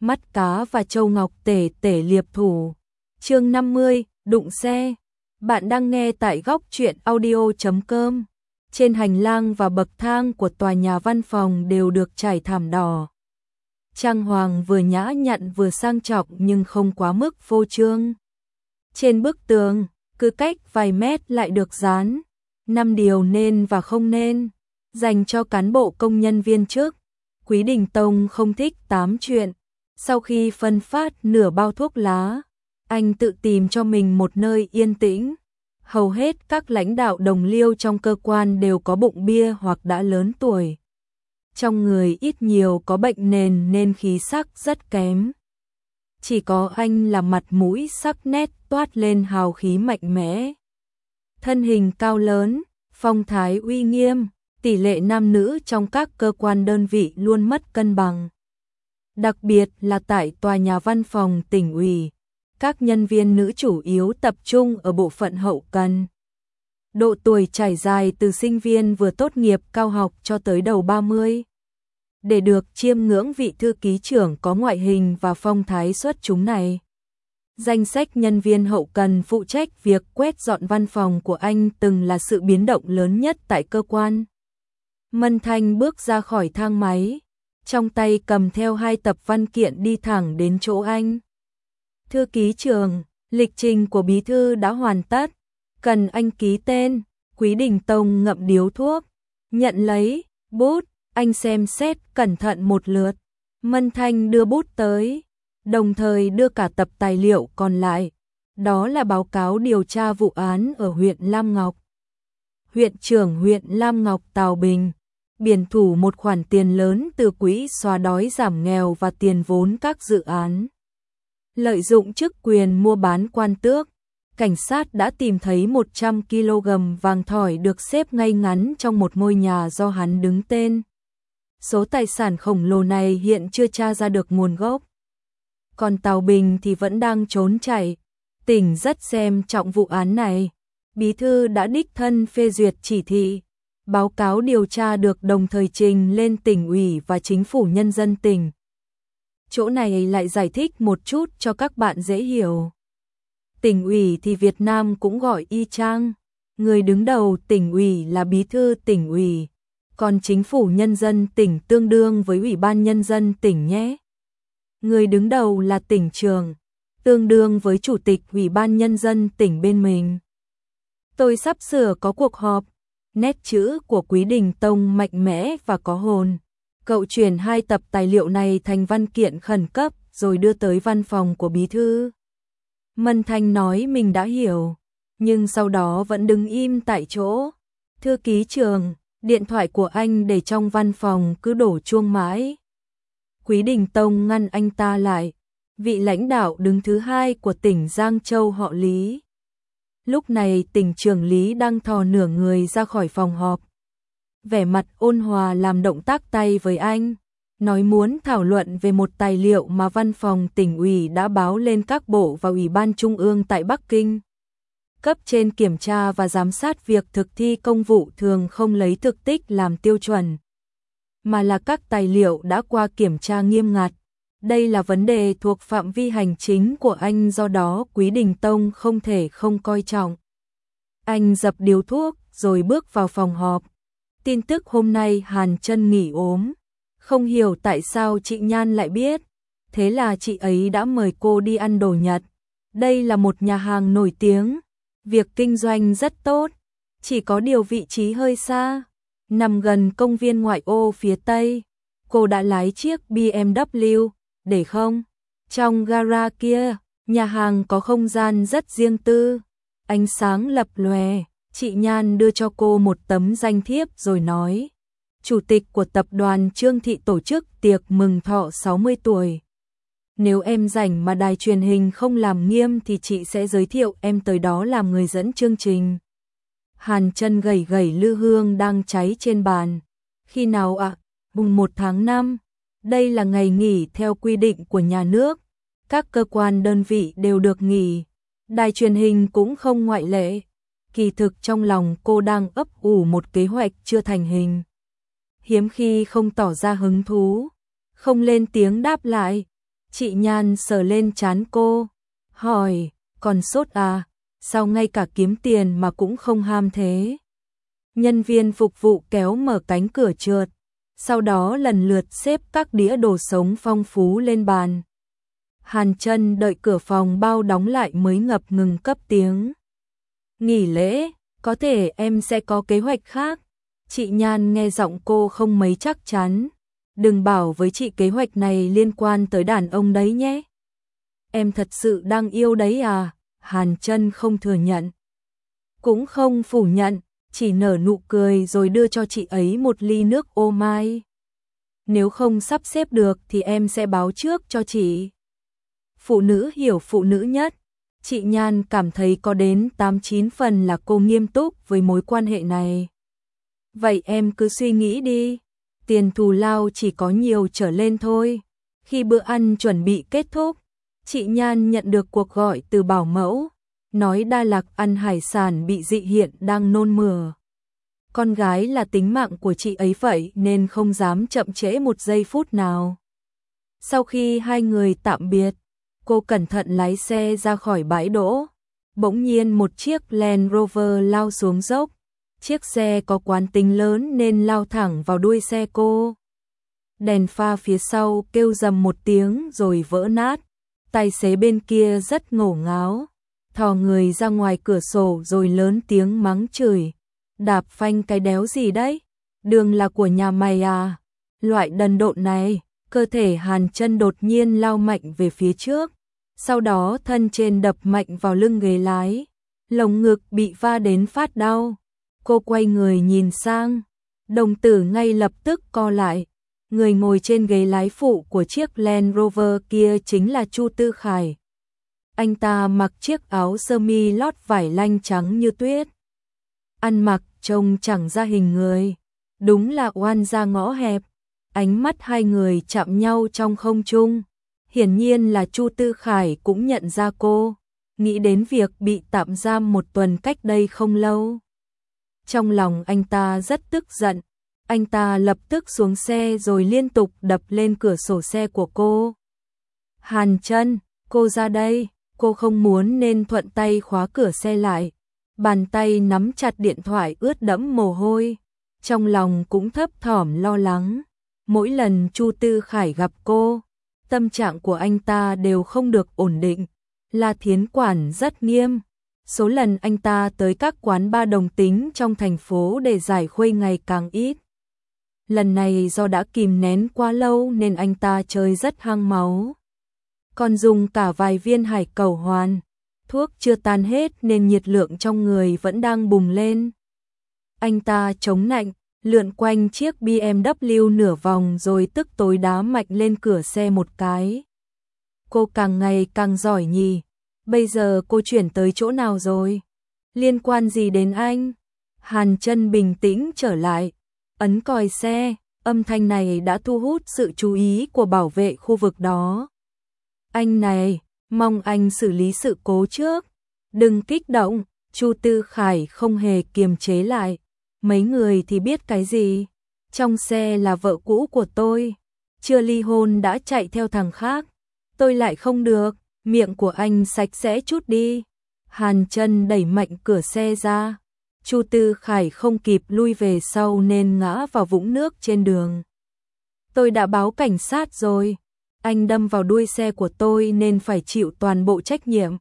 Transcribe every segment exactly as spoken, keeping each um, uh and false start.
mắt cá và châu ngọc tể tể liệp thủ. Chương năm mươi, đụng xe. Bạn đang nghe tại góc truyện audio chấm com. Trên hành lang và bậc thang của tòa nhà văn phòng đều được trải thảm đỏ. Trang hoàng vừa nhã nhặn vừa sang trọng nhưng không quá mức phô trương. Trên bức tường, cứ cách vài mét lại được dán năm điều nên và không nên, dành cho cán bộ công nhân viên chức. Quý Đình Tông không thích tám chuyện. Sau khi phân phát nửa bao thuốc lá, anh tự tìm cho mình một nơi yên tĩnh. Hầu hết các lãnh đạo đồng liêu trong cơ quan đều có bụng bia hoặc đã lớn tuổi. Trong người ít nhiều có bệnh nền nên khí sắc rất kém. Chỉ có anh là mặt mũi sắc nét toát lên hào khí mạnh mẽ. Thân hình cao lớn, phong thái uy nghiêm, tỷ lệ nam nữ trong các cơ quan đơn vị luôn mất cân bằng. Đặc biệt là tại tòa nhà văn phòng tỉnh ủy, các nhân viên nữ chủ yếu tập trung ở bộ phận hậu cần. Độ tuổi trải dài từ sinh viên vừa tốt nghiệp cao học cho tới đầu ba mươi. Để được chiêm ngưỡng vị thư ký trưởng có ngoại hình và phong thái xuất chúng này. Danh sách nhân viên hậu cần phụ trách việc quét dọn văn phòng của anh từng là sự biến động lớn nhất tại cơ quan. Mân Thanh bước ra khỏi thang máy, trong tay cầm theo hai tập văn kiện đi thẳng đến chỗ anh. Thư ký trưởng, lịch trình của bí thư đã hoàn tất, cần anh ký tên. Quý Đình Tông ngậm điếu thuốc, nhận lấy bút, anh xem xét cẩn thận một lượt. Mân Thanh đưa bút tới, đồng thời đưa cả tập tài liệu còn lại. Đó là báo cáo điều tra vụ án ở huyện Lam Ngọc. Huyện trưởng huyện Lam Ngọc Tào Bình biển thủ một khoản tiền lớn từ quỹ xóa đói giảm nghèo và tiền vốn các dự án. Lợi dụng chức quyền mua bán quan tước, cảnh sát đã tìm thấy một trăm ki lô gam vàng thỏi được xếp ngay ngắn trong một ngôi nhà do hắn đứng tên. Số tài sản khổng lồ này hiện chưa tra ra được nguồn gốc. Còn Tào Bình thì vẫn đang trốn chạy. Tỉnh rất xem trọng vụ án này. Bí thư đã đích thân phê duyệt chỉ thị. Báo cáo điều tra được đồng thời trình lên tỉnh ủy và chính phủ nhân dân tỉnh. Chỗ này lại giải thích một chút cho các bạn dễ hiểu. Tỉnh ủy thì Việt Nam cũng gọi y chang. Người đứng đầu tỉnh ủy là bí thư tỉnh ủy. Còn chính phủ nhân dân tỉnh tương đương với ủy ban nhân dân tỉnh nhé. Người đứng đầu là tỉnh trưởng, tương đương với chủ tịch ủy ban nhân dân tỉnh bên mình. Tôi sắp sửa có cuộc họp. Nét chữ của Quý Đình Tông mạnh mẽ và có hồn. Cậu chuyển hai tập tài liệu này thành văn kiện khẩn cấp rồi đưa tới văn phòng của bí thư. Mân Thanh nói mình đã hiểu, nhưng sau đó vẫn đứng im tại chỗ. Thư ký trưởng, điện thoại của anh để trong văn phòng cứ đổ chuông mãi. Quý Đình Tông ngăn anh ta lại. Vị lãnh đạo đứng thứ hai của tỉnh Giang Châu họ Lý. Lúc này tỉnh trưởng Lý đang thò nửa người ra khỏi phòng họp. Vẻ mặt ôn hòa làm động tác tay với anh, nói muốn thảo luận về một tài liệu mà văn phòng tỉnh ủy đã báo lên các bộ và ủy ban trung ương tại Bắc Kinh. Cấp trên kiểm tra và giám sát việc thực thi công vụ thường không lấy thực tích làm tiêu chuẩn, mà là các tài liệu đã qua kiểm tra nghiêm ngặt. Đây là vấn đề thuộc phạm vi hành chính của anh, do đó Quý Đình Tông không thể không coi trọng. Anh dập điếu thuốc rồi bước vào phòng họp. Tin tức hôm nay Hàn Chân nghỉ ốm. Không hiểu tại sao chị Nhan lại biết. Thế là chị ấy đã mời cô đi ăn đồ Nhật. Đây là một nhà hàng nổi tiếng. Việc kinh doanh rất tốt. Chỉ có điều vị trí hơi xa. Nằm gần công viên ngoại ô phía Tây. Cô đã lái chiếc bê em vê, để không? Trong gara kia, nhà hàng có không gian rất riêng tư. Ánh sáng lập lòe. Chị Nhan đưa cho cô một tấm danh thiếp rồi nói. Chủ tịch của tập đoàn Trương Thị tổ chức tiệc mừng thọ sáu mươi tuổi. Nếu em rảnh mà đài truyền hình không làm nghiêm thì chị sẽ giới thiệu em tới đó làm người dẫn chương trình. Hàn Chân gẩy gẩy lư hương đang cháy trên bàn. Khi nào ạ? À? Mùng một tháng năm. Đây là ngày nghỉ theo quy định của nhà nước. Các cơ quan đơn vị đều được nghỉ. Đài truyền hình cũng không ngoại lệ. Kỳ thực trong lòng cô đang ấp ủ một kế hoạch chưa thành hình. Hiếm khi không tỏ ra hứng thú, không lên tiếng đáp lại. Chị Nhan sờ lên trán cô, hỏi, còn sốt à, sao ngay cả kiếm tiền mà cũng không ham thế? Nhân viên phục vụ kéo mở cánh cửa trượt, sau đó lần lượt xếp các đĩa đồ sống phong phú lên bàn. Hàn Chân đợi cửa phòng bao đóng lại mới ngập ngừng cất tiếng. Nghỉ lễ, có thể em sẽ có kế hoạch khác. Chị Nhan nghe giọng cô không mấy chắc chắn. Đừng bảo với chị kế hoạch này liên quan tới đàn ông đấy nhé. Em thật sự đang yêu đấy à? Hàn Chân không thừa nhận, cũng không phủ nhận, chỉ nở nụ cười rồi đưa cho chị ấy một ly nước ô mai. Nếu không sắp xếp được thì em sẽ báo trước cho chị. Phụ nữ hiểu phụ nữ nhất. Chị Nhan cảm thấy có đến tám chín phần là cô nghiêm túc với mối quan hệ này. Vậy em cứ suy nghĩ đi. Tiền thù lao chỉ có nhiều trở lên thôi. Khi bữa ăn chuẩn bị kết thúc, chị Nhan nhận được cuộc gọi từ bảo mẫu, nói Đa Lạc ăn hải sản bị dị hiện đang nôn mửa. Con gái là tính mạng của chị ấy vậy nên không dám chậm trễ một giây phút nào. Sau khi hai người tạm biệt, cô cẩn thận lái xe ra khỏi bãi đỗ. Bỗng nhiên một chiếc Land Rover lao xuống dốc. Chiếc xe có quán tính lớn nên lao thẳng vào đuôi xe cô. Đèn pha phía sau kêu rầm một tiếng rồi vỡ nát. Tài xế bên kia rất ngổ ngáo, thò người ra ngoài cửa sổ rồi lớn tiếng mắng chửi. Đạp phanh cái đéo gì đấy? Đường là của nhà mày à? Loại đần độn này. Cơ thể Hàn Chân đột nhiên lao mạnh về phía trước. Sau đó thân trên đập mạnh vào lưng ghế lái. Lồng ngực bị va đến phát đau. Cô quay người nhìn sang. Đồng tử ngay lập tức co lại. Người ngồi trên ghế lái phụ của chiếc Land Rover kia chính là Chu Tư Khải. Anh ta mặc chiếc áo sơ mi lót vải lanh trắng như tuyết. Ăn mặc trông chẳng ra hình người. Đúng là oan gia ngõ hẹp. Ánh mắt hai người chạm nhau trong không trung. Hiển nhiên là Chu Tư Khải cũng nhận ra cô. Nghĩ đến việc bị tạm giam một tuần cách đây không lâu. Trong lòng anh ta rất tức giận. Anh ta lập tức xuống xe rồi liên tục đập lên cửa sổ xe của cô. Hàn Chân, cô ra đây. Cô không muốn nên thuận tay khóa cửa xe lại. Bàn tay nắm chặt điện thoại ướt đẫm mồ hôi. Trong lòng cũng thấp thỏm lo lắng. Mỗi lần Chu Tư Khải gặp cô, tâm trạng của anh ta đều không được ổn định. La Thiến quản rất nghiêm. Số lần anh ta tới các quán bar đồng tính trong thành phố để giải khuây ngày càng ít. Lần này do đã kìm nén quá lâu nên anh ta chơi rất hăng máu. Còn dùng cả vài viên hải cẩu hoàn. Thuốc chưa tan hết nên nhiệt lượng trong người vẫn đang bùng lên. Anh ta chống nạnh, lượn quanh chiếc bê em vê nửa vòng rồi tức tối đá mạnh lên cửa xe một cái. Cô càng ngày càng giỏi nhỉ. Bây giờ cô chuyển tới chỗ nào rồi? Liên quan gì đến anh? Hàn Chân bình tĩnh trở lại. Ấn còi xe, âm thanh này đã thu hút sự chú ý của bảo vệ khu vực đó. Anh này, mong anh xử lý sự cố trước. Đừng kích động, Chu Tư Khải không hề kiềm chế lại. Mấy người thì biết cái gì? Trong xe là vợ cũ của tôi. Chưa ly hôn đã chạy theo thằng khác. Tôi lại không được, miệng của anh sạch sẽ chút đi. Hàn Chân đẩy mạnh cửa xe ra. Chu Tư Khải không kịp lui về sau nên ngã vào vũng nước trên đường. Tôi đã báo cảnh sát rồi. Anh đâm vào đuôi xe của tôi nên phải chịu toàn bộ trách nhiệm.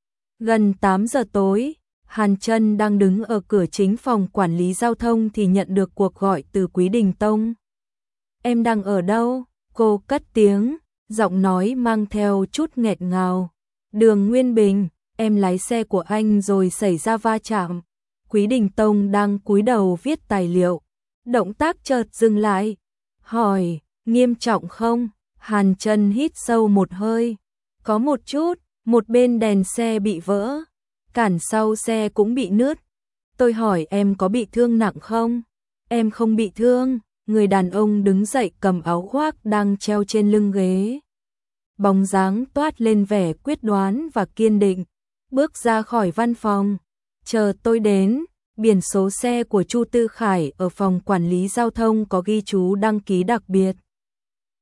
Gần tám giờ tối, Hàn Chân đang đứng ở cửa chính phòng quản lý giao thông thì nhận được cuộc gọi từ Quý Đình Tông. Em đang ở đâu? Cô cất tiếng, giọng nói mang theo chút nghẹt ngào. Đường Nguyên Bình, em lái xe của anh rồi xảy ra va chạm. Quý Đình Tông đang cúi đầu viết tài liệu. Động tác chợt dừng lại. Hỏi, nghiêm trọng không? Hàn Chân hít sâu một hơi. Có một chút, một bên đèn xe bị vỡ. Cản sau xe cũng bị nứt. Tôi hỏi em có bị thương nặng không? Em không bị thương. Người đàn ông đứng dậy cầm áo khoác đang treo trên lưng ghế. Bóng dáng toát lên vẻ quyết đoán và kiên định. Bước ra khỏi văn phòng. Chờ tôi đến. Biển số xe của Chu Tư Khải ở phòng quản lý giao thông có ghi chú đăng ký đặc biệt.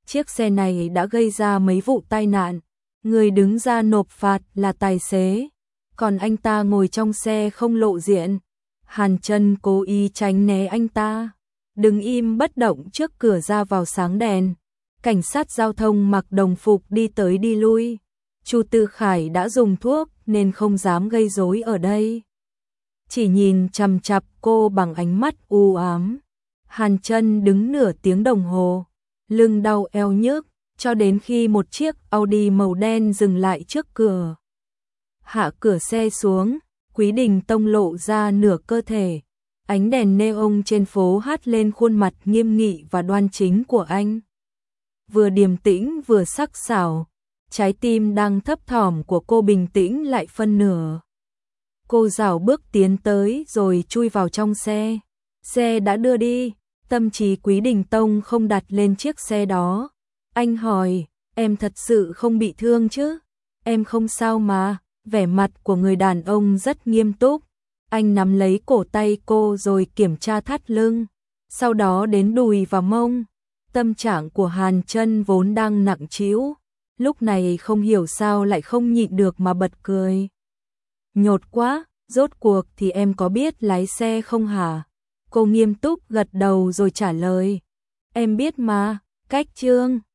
chiếc xe này đã gây ra mấy vụ tai nạn, người đứng ra nộp phạt là tài xế, còn anh ta ngồi trong xe không lộ diện. Hàn Chân cố ý tránh né anh ta, đứng im bất động trước cửa ra vào sáng đèn. Cảnh sát giao thông mặc đồng phục đi tới đi lui. Chu Tư Khải đã dùng thuốc nên không dám gây rối ở đây, chỉ nhìn chằm chằm cô bằng ánh mắt u ám. Hàn Chân đứng nửa tiếng đồng hồ, lưng đau eo nhức, cho đến khi một chiếc Audi màu đen dừng lại trước cửa. Hạ cửa xe xuống, Quý Đình Tông lộ ra nửa cơ thể. Ánh đèn neon trên phố hắt lên khuôn mặt nghiêm nghị và đoan chính của anh. Vừa điềm tĩnh vừa sắc sảo, trái tim đang thấp thỏm của cô bình tĩnh lại phân nửa. Cô rảo bước tiến tới rồi chui vào trong xe. Xe đã đưa đi, tâm trí Quý Đình Tông không đặt lên chiếc xe đó. Anh hỏi, em thật sự không bị thương chứ? Em không sao mà. Vẻ mặt của người đàn ông rất nghiêm túc. Anh nắm lấy cổ tay cô rồi kiểm tra thắt lưng, sau đó đến đùi và mông. Tâm trạng của Hàn Chân vốn đang nặng trĩu, lúc này không hiểu sao lại không nhịn được mà bật cười. Nhột quá, rốt cuộc thì em có biết lái xe không hả? Cô nghiêm túc gật đầu rồi trả lời. Em biết mà, cách Trương.